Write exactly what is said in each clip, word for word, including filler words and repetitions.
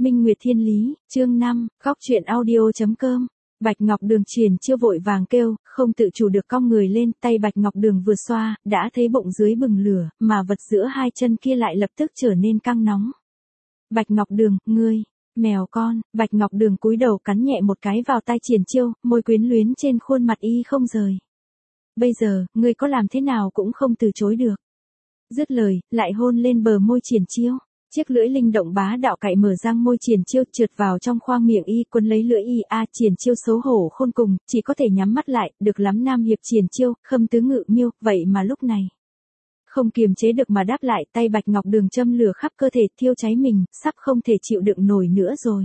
Minh Nguyệt Thiên Lý, chương năm, góc truyện audio.com. Bạch Ngọc Đường truyền chiêu vội vàng kêu, không tự chủ được cong người lên, tay Bạch Ngọc Đường vừa xoa, đã thấy bụng dưới bừng lửa, mà vật giữa hai chân kia lại lập tức trở nên căng nóng. Bạch Ngọc Đường, ngươi, mèo con, Bạch Ngọc Đường cúi đầu cắn nhẹ một cái vào tai Triển Chiêu, môi quyến luyến trên khuôn mặt y không rời. Bây giờ, ngươi có làm thế nào cũng không từ chối được. Dứt lời, lại hôn lên bờ môi Triển Chiêu. Chiếc lưỡi linh động bá đạo cạy mở răng môi Triển Chiêu trượt vào trong khoang miệng y, quấn lấy lưỡi y. A Triển Chiêu xấu hổ khôn cùng, chỉ có thể nhắm mắt lại. Được lắm Nam Hiệp Triển Chiêu, Khâm Tứ Ngự Miêu, vậy mà lúc này không kiềm chế được mà đáp lại. Tay Bạch Ngọc Đường châm lửa khắp cơ thể, thiêu cháy mình, sắp không thể chịu đựng nổi nữa rồi.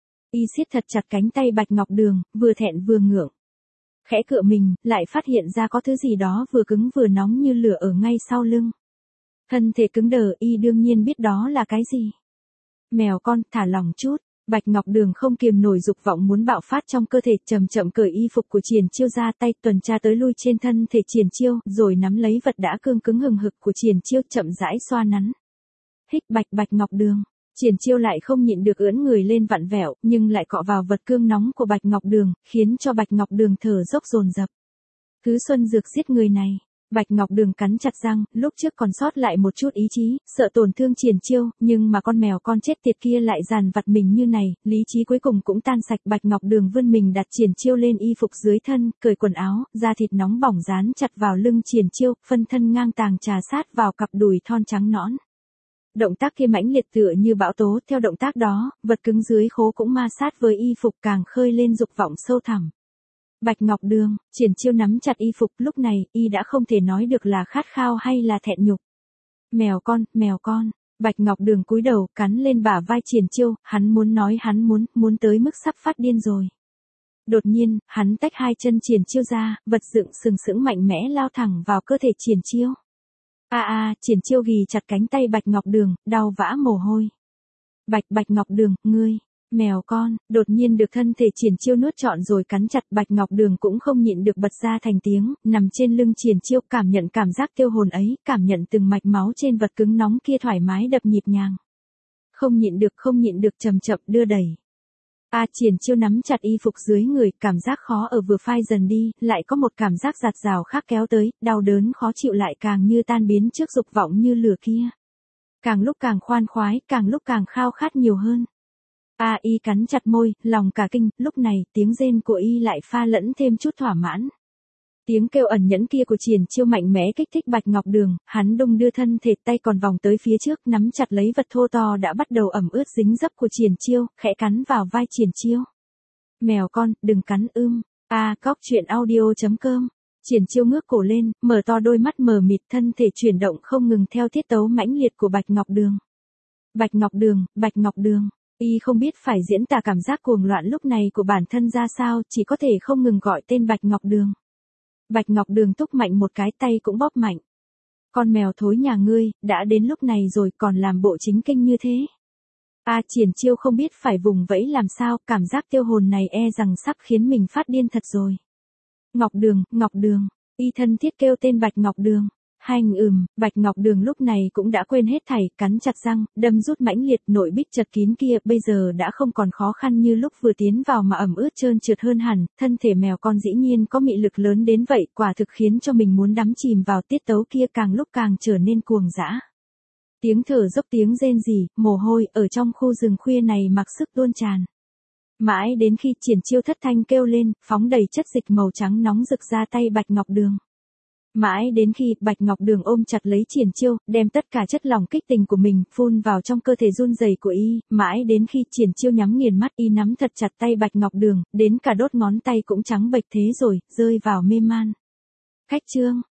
Y siết thật chặt cánh tay Bạch Ngọc Đường, vừa thẹn vừa ngượng. Khẽ cựa mình, lại phát hiện ra có thứ gì đó vừa cứng vừa nóng như lửa ở ngay sau lưng. Thân thể cứng đờ, y đương nhiên biết đó là cái gì. Mèo con, thả lỏng chút. Bạch Ngọc Đường không kiềm nổi dục vọng muốn bạo phát trong cơ thể, chậm chậm cởi y phục của Triển Chiêu ra, tay tuần tra tới lui trên thân thể Triển Chiêu, rồi nắm lấy vật đã cương cứng hừng hực của Triển Chiêu, chậm rãi xoa nắn. Hích Bạch Bạch Ngọc Đường. Triển Chiêu lại không nhịn được ưỡn người lên vặn vẹo, nhưng lại cọ vào vật cương nóng của Bạch Ngọc Đường, khiến cho Bạch Ngọc Đường thở dốc dồn dập. Thứ xuân dược giết người này. Bạch Ngọc Đường cắn chặt răng, lúc trước còn sót lại một chút ý chí, sợ tổn thương Triển Chiêu, nhưng mà con mèo con chết tiệt kia lại dằn vặt mình như này, lý trí cuối cùng cũng tan sạch. Bạch Ngọc Đường vươn mình đặt Triển Chiêu lên y phục dưới thân, cởi quần áo, da thịt nóng bỏng dán chặt vào lưng Triển Chiêu, phân thân ngang tàng trà sát vào cặp đùi thon trắng nõn. Động tác kia mãnh liệt tựa như bão tố, theo động tác đó, vật cứng dưới khố cũng ma sát với y phục, càng khơi lên dục vọng sâu thẳm. Bạch Ngọc Đường, Triển Chiêu nắm chặt y phục, lúc này, y đã không thể nói được là khát khao hay là thẹn nhục. Mèo con, mèo con, Bạch Ngọc Đường cúi đầu, cắn lên bả vai Triển Chiêu, hắn muốn nói hắn muốn, muốn tới mức sắp phát điên rồi. Đột nhiên, hắn tách hai chân Triển Chiêu ra, vật dựng sừng sững mạnh mẽ lao thẳng vào cơ thể Triển Chiêu. A a, Triển Chiêu ghì chặt cánh tay Bạch Ngọc Đường, đau vã mồ hôi. Bạch Bạch Ngọc Đường, ngươi, mèo con, đột nhiên được thân thể Triển Chiêu nuốt trọn rồi cắn chặt. Bạch Ngọc Đường cũng không nhịn được bật ra thành tiếng, nằm trên lưng Triển Chiêu, cảm nhận cảm giác tiêu hồn ấy, cảm nhận từng mạch máu trên vật cứng nóng kia thoải mái đập nhịp nhàng. Không nhịn được, không nhịn được chậm chậm đưa đẩy. A Triển Chiêu nắm chặt y phục dưới người, cảm giác khó ở vừa phai dần đi, lại có một cảm giác giạt rào khác kéo tới, đau đớn khó chịu lại càng như tan biến trước dục vọng như lửa kia. Càng lúc càng khoan khoái, càng lúc càng khao khát nhiều hơn. A y cắn chặt môi, lòng cả kinh, lúc này, tiếng rên của y lại pha lẫn thêm chút thỏa mãn. Tiếng kêu ẩn nhẫn kia của Triển Chiêu mạnh mẽ kích thích Bạch Ngọc Đường, hắn đung đưa thân thể, tay còn vòng tới phía trước, nắm chặt lấy vật thô to đã bắt đầu ẩm ướt dính dấp của Triển Chiêu, khẽ cắn vào vai Triển Chiêu. Mèo con, đừng cắn ưm. A cóc truyện audio.com. Triển Chiêu ngước cổ lên, mở to đôi mắt mờ mịt, thân thể chuyển động không ngừng theo tiết tấu mãnh liệt của Bạch Ngọc Đường. Bạch Ngọc Đường, Bạch Ngọc Đường. Y không biết phải diễn tả cảm giác cuồng loạn lúc này của bản thân ra sao, chỉ có thể không ngừng gọi tên Bạch Ngọc Đường. Bạch Ngọc Đường túc mạnh một cái, tay cũng bóp mạnh. Con mèo thối nhà ngươi, đã đến lúc này rồi còn làm bộ chính kinh như thế. A Triển Chiêu không biết phải vùng vẫy làm sao, cảm giác tiêu hồn này e rằng sắp khiến mình phát điên thật rồi. Ngọc Đường, Ngọc Đường, y thân thiết kêu tên Bạch Ngọc Đường. Hành ừm, Bạch Ngọc Đường lúc này cũng đã quên hết thảy, cắn chặt răng, đâm rút mãnh liệt, nội bích chật kín kia bây giờ đã không còn khó khăn như lúc vừa tiến vào mà ẩm ướt trơn trượt hơn hẳn, thân thể mèo con dĩ nhiên có mị lực lớn đến vậy, quả thực khiến cho mình muốn đắm chìm vào tiết tấu kia, càng lúc càng trở nên cuồng dã. Tiếng thở dốc, tiếng rên rỉ, mồ hôi ở trong khu rừng khuya này mặc sức tuôn tràn. Mãi đến khi Triển Chiêu thất thanh kêu lên, phóng đầy chất dịch màu trắng nóng rực ra tay Bạch Ngọc Đường. Mãi đến khi Bạch Ngọc Đường ôm chặt lấy Triển Chiêu, đem tất cả chất lỏng kích tình của mình phun vào trong cơ thể run rẩy của y, mãi đến khi Triển Chiêu nhắm nghiền mắt, y nắm thật chặt tay Bạch Ngọc Đường, đến cả đốt ngón tay cũng trắng bệch thế rồi, rơi vào mê man. Khách chương